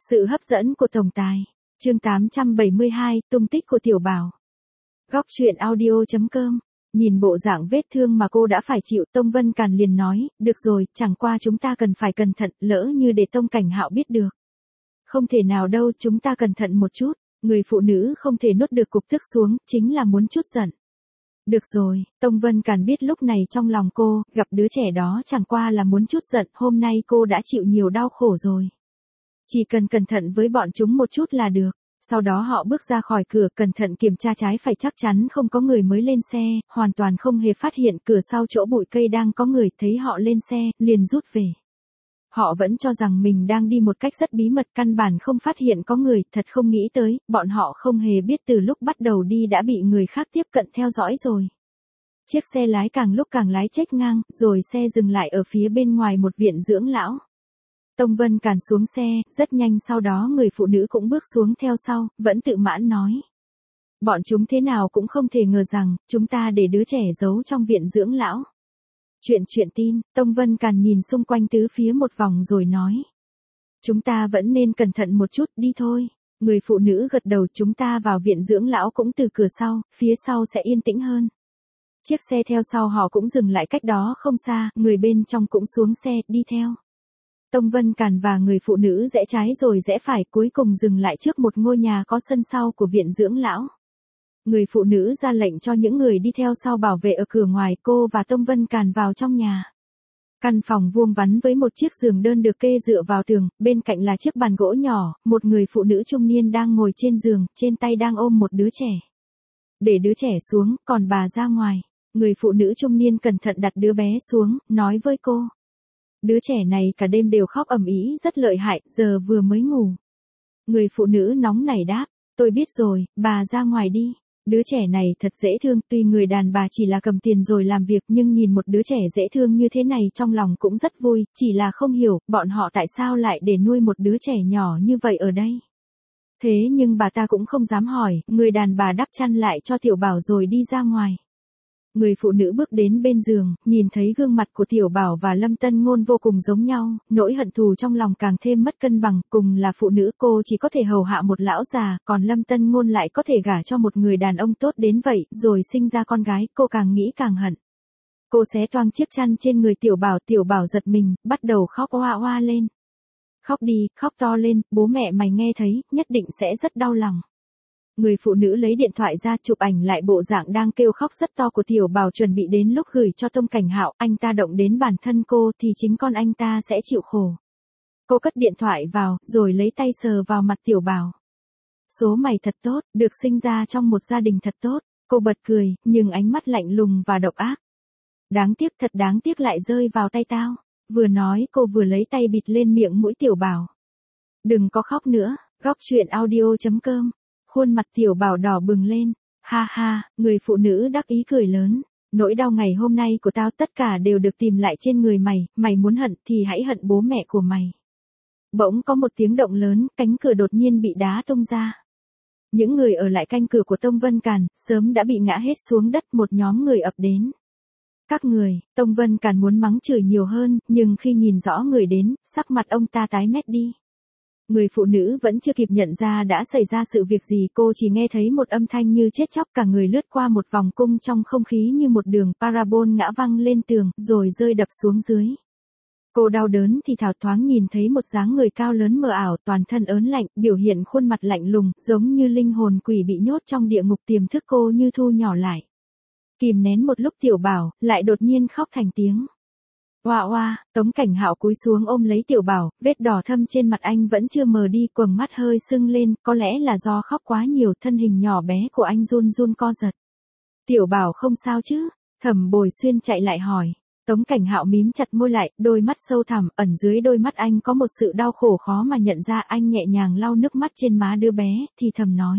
Sự hấp dẫn của tổng tài. Chương 872, tung tích của Tiểu Bảo. Góc truyện audio.com. Nhìn bộ dạng vết thương mà cô đã phải chịu, Tông Vân Càn liền nói, được rồi, chẳng qua chúng ta cần phải cẩn thận, lỡ như để Tông Cảnh Hạo biết được. Không thể nào đâu, chúng ta cẩn thận một chút. Người phụ nữ không thể nuốt được cục tức xuống, chính là muốn chút giận. Được rồi, Tông Vân Càn biết lúc này trong lòng cô, gặp đứa trẻ đó chẳng qua là muốn chút giận, hôm nay cô đã chịu nhiều đau khổ rồi. Chỉ cần cẩn thận với bọn chúng một chút là được. Sau đó họ bước ra khỏi cửa, cẩn thận kiểm tra trái phải chắc chắn không có người mới lên xe, hoàn toàn không hề phát hiện cửa sau chỗ bụi cây đang có người, thấy họ lên xe, liền rút về. Họ vẫn cho rằng mình đang đi một cách rất bí mật, căn bản không phát hiện có người, thật không nghĩ tới, bọn họ không hề biết từ lúc bắt đầu đi đã bị người khác tiếp cận theo dõi rồi. Chiếc xe lái càng lúc càng lái chếch ngang, rồi xe dừng lại ở phía bên ngoài một viện dưỡng lão. Tông Vân Càn xuống xe, rất nhanh sau đó người phụ nữ cũng bước xuống theo sau, vẫn tự mãn nói. Bọn chúng thế nào cũng không thể ngờ rằng, chúng ta để đứa trẻ giấu trong viện dưỡng lão. Chuyện tin, Tông Vân Càn nhìn xung quanh tứ phía một vòng rồi nói. Chúng ta vẫn nên cẩn thận một chút, đi thôi. Người phụ nữ gật đầu, chúng ta vào viện dưỡng lão cũng từ cửa sau, phía sau sẽ yên tĩnh hơn. Chiếc xe theo sau họ cũng dừng lại cách đó không xa, người bên trong cũng xuống xe, đi theo. Tông Vân Càn và người phụ nữ rẽ trái rồi rẽ phải, cuối cùng dừng lại trước một ngôi nhà có sân sau của viện dưỡng lão. Người phụ nữ ra lệnh cho những người đi theo sau bảo vệ ở cửa ngoài, cô và Tông Vân Càn vào trong nhà. Căn phòng vuông vắn với một chiếc giường đơn được kê dựa vào tường, bên cạnh là chiếc bàn gỗ nhỏ, một người phụ nữ trung niên đang ngồi trên giường, trên tay đang ôm một đứa trẻ. Để đứa trẻ xuống, còn bà ra ngoài. Người phụ nữ trung niên cẩn thận đặt đứa bé xuống, nói với cô. Đứa trẻ này cả đêm đều khóc ầm ĩ rất lợi hại, giờ vừa mới ngủ. Người phụ nữ nóng nảy đáp, tôi biết rồi, bà ra ngoài đi. Đứa trẻ này thật dễ thương, tuy người đàn bà chỉ là cầm tiền rồi làm việc nhưng nhìn một đứa trẻ dễ thương như thế này trong lòng cũng rất vui, chỉ là không hiểu, bọn họ tại sao lại để nuôi một đứa trẻ nhỏ như vậy ở đây. Thế nhưng bà ta cũng không dám hỏi, người đàn bà đắp chăn lại cho Tiểu Bảo rồi đi ra ngoài. Người phụ nữ bước đến bên giường, nhìn thấy gương mặt của Tiểu Bảo và Lâm Tân Ngôn vô cùng giống nhau, nỗi hận thù trong lòng càng thêm mất cân bằng, cùng là phụ nữ cô chỉ có thể hầu hạ một lão già, còn Lâm Tân Ngôn lại có thể gả cho một người đàn ông tốt đến vậy, rồi sinh ra con gái, cô càng nghĩ càng hận. Cô xé toang chiếc chăn trên người Tiểu Bảo giật mình, bắt đầu khóc oa oa lên. Khóc đi, khóc to lên, bố mẹ mày nghe thấy, nhất định sẽ rất đau lòng. Người phụ nữ lấy điện thoại ra chụp ảnh lại bộ dạng đang kêu khóc rất to của Tiểu Bảo, chuẩn bị đến lúc gửi cho Tông Cảnh Hạo, anh ta động đến bản thân cô thì chính con anh ta sẽ chịu khổ. Cô cất điện thoại vào, rồi lấy tay sờ vào mặt Tiểu Bảo. Số mày thật tốt, được sinh ra trong một gia đình thật tốt, cô bật cười, nhưng ánh mắt lạnh lùng và độc ác. Đáng tiếc, thật đáng tiếc lại rơi vào tay tao. Vừa nói cô vừa lấy tay bịt lên miệng mũi Tiểu Bảo. Đừng có khóc nữa, góc truyện audio.com. Khuôn mặt Tiểu Bảo đỏ bừng lên. Ha ha, người phụ nữ đắc ý cười lớn. Nỗi đau ngày hôm nay của tao tất cả đều được tìm lại trên người mày, mày muốn hận thì hãy hận bố mẹ của mày. Bỗng có một tiếng động lớn, cánh cửa đột nhiên bị đá tung ra. Những người ở lại canh cửa của Tông Vân Càn, sớm đã bị ngã hết xuống đất, một nhóm người ập đến. Các người, Tông Vân Càn muốn mắng chửi nhiều hơn, nhưng khi nhìn rõ người đến, sắc mặt ông ta tái mét đi. Người phụ nữ vẫn chưa kịp nhận ra đã xảy ra sự việc gì, cô chỉ nghe thấy một âm thanh như chết chóc, cả người lướt qua một vòng cung trong không khí như một đường parabol ngã văng lên tường, rồi rơi đập xuống dưới. Cô đau đớn thì thào, thoáng nhìn thấy một dáng người cao lớn mờ ảo, toàn thân ớn lạnh, biểu hiện khuôn mặt lạnh lùng, giống như linh hồn quỷ bị nhốt trong địa ngục, tiềm thức cô như thu nhỏ lại. Kìm nén một lúc Tiểu Bảo, lại đột nhiên khóc thành tiếng. Oa oa, Tống Cảnh Hạo cúi xuống ôm lấy Tiểu Bảo, vết đỏ thâm trên mặt anh vẫn chưa mờ đi, quầng mắt hơi sưng lên, có lẽ là do khóc quá nhiều, thân hình nhỏ bé của anh run run co giật. Tiểu Bảo không sao chứ? Thẩm Bồi Xuyên chạy lại hỏi. Tống Cảnh Hạo mím chặt môi lại, đôi mắt sâu thẳm, ẩn dưới đôi mắt anh có một sự đau khổ khó mà nhận ra, anh nhẹ nhàng lau nước mắt trên má đứa bé, thì thầm nói.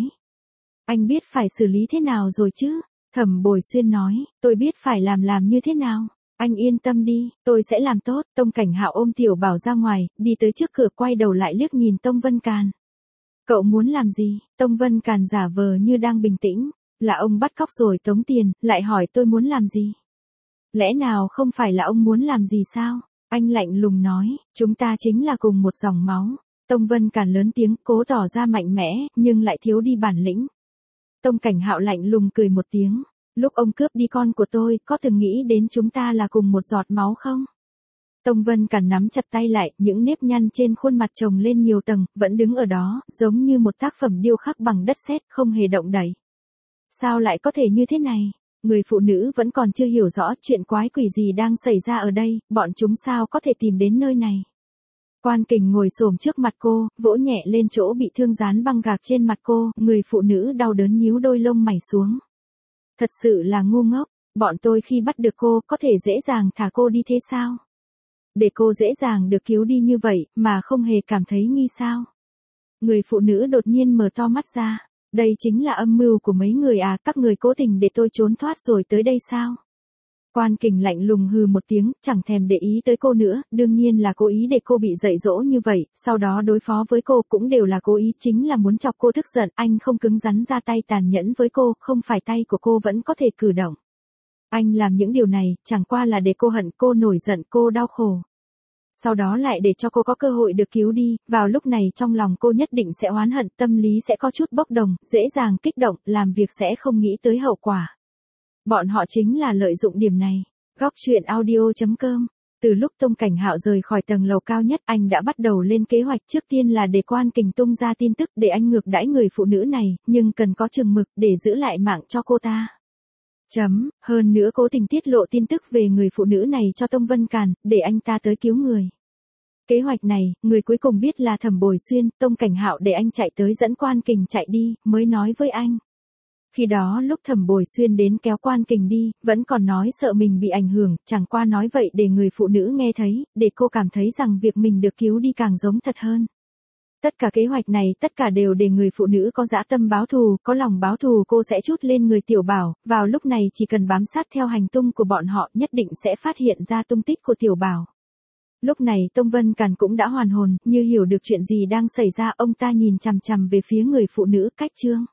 Anh biết phải xử lý thế nào rồi chứ? Thẩm Bồi Xuyên nói, tôi biết phải làm như thế nào. Anh yên tâm đi, tôi sẽ làm tốt. Tông Cảnh Hạo ôm Tiểu Bảo ra ngoài, đi tới trước cửa, quay đầu lại liếc nhìn Tông Vân Càn. Cậu muốn làm gì? Tông Vân Càn giả vờ như đang bình tĩnh. Là ông bắt cóc rồi tống tiền, lại hỏi tôi muốn làm gì? Lẽ nào không phải là ông muốn làm gì sao? Anh lạnh lùng nói, chúng ta chính là cùng một dòng máu. Tông Vân Càn lớn tiếng cố tỏ ra mạnh mẽ, nhưng lại thiếu đi bản lĩnh. Tông Cảnh Hạo lạnh lùng cười một tiếng. Lúc ông cướp đi con của tôi, có từng nghĩ đến chúng ta là cùng một giọt máu không? Tông Vân Càn nắm chặt tay lại, những nếp nhăn trên khuôn mặt chồng lên nhiều tầng, vẫn đứng ở đó, giống như một tác phẩm điêu khắc bằng đất sét, không hề động đậy. Sao lại có thể như thế này? Người phụ nữ vẫn còn chưa hiểu rõ chuyện quái quỷ gì đang xảy ra ở đây, bọn chúng sao có thể tìm đến nơi này. Quan Kình ngồi xổm trước mặt cô, vỗ nhẹ lên chỗ bị thương dán băng gạc trên mặt cô, người phụ nữ đau đớn nhíu đôi lông mày xuống. Thật sự là ngu ngốc, bọn tôi khi bắt được cô, có thể dễ dàng thả cô đi thế sao? Để cô dễ dàng được cứu đi như vậy, mà không hề cảm thấy nghi sao? Người phụ nữ đột nhiên mở to mắt ra. Đây chính là âm mưu của mấy người à, các người cố tình để tôi trốn thoát rồi tới đây sao? Quan Kình lạnh lùng hừ một tiếng, chẳng thèm để ý tới cô nữa, đương nhiên là cố ý để cô bị dạy dỗ như vậy, sau đó đối phó với cô cũng đều là cố ý, chính là muốn chọc cô tức giận, anh không cứng rắn ra tay tàn nhẫn với cô, không phải tay của cô vẫn có thể cử động. Anh làm những điều này, chẳng qua là để cô hận, cô nổi giận, cô đau khổ. Sau đó lại để cho cô có cơ hội được cứu đi, vào lúc này trong lòng cô nhất định sẽ oán hận, tâm lý sẽ có chút bốc đồng, dễ dàng kích động, làm việc sẽ không nghĩ tới hậu quả. Bọn họ chính là lợi dụng điểm này. Góc truyện audio.com. Từ lúc Tông Cảnh Hạo rời khỏi tầng lầu cao nhất, anh đã bắt đầu lên kế hoạch, trước tiên là để Quan Kình tung ra tin tức để anh ngược đãi người phụ nữ này, nhưng cần có chừng mực để giữ lại mạng cho cô ta. Hơn nữa cố tình tiết lộ tin tức về người phụ nữ này cho Tông Vân Càn, để anh ta tới cứu người. Kế hoạch này, người cuối cùng biết là Thẩm Bồi Xuyên, Tông Cảnh Hạo để anh chạy tới dẫn Quan Kình chạy đi, mới nói với anh. Khi đó lúc Thẩm Bồi Xuyên đến kéo Quan Kình đi, vẫn còn nói sợ mình bị ảnh hưởng, chẳng qua nói vậy để người phụ nữ nghe thấy, để cô cảm thấy rằng việc mình được cứu đi càng giống thật hơn. Tất cả kế hoạch này, tất cả đều để người phụ nữ có dã tâm báo thù, có lòng báo thù cô sẽ trút lên người Tiểu Bảo, vào lúc này chỉ cần bám sát theo hành tung của bọn họ nhất định sẽ phát hiện ra tung tích của Tiểu Bảo. Lúc này Tông Vân Càn cũng đã hoàn hồn, như hiểu được chuyện gì đang xảy ra, ông ta nhìn chằm chằm về phía người phụ nữ, cách Trương.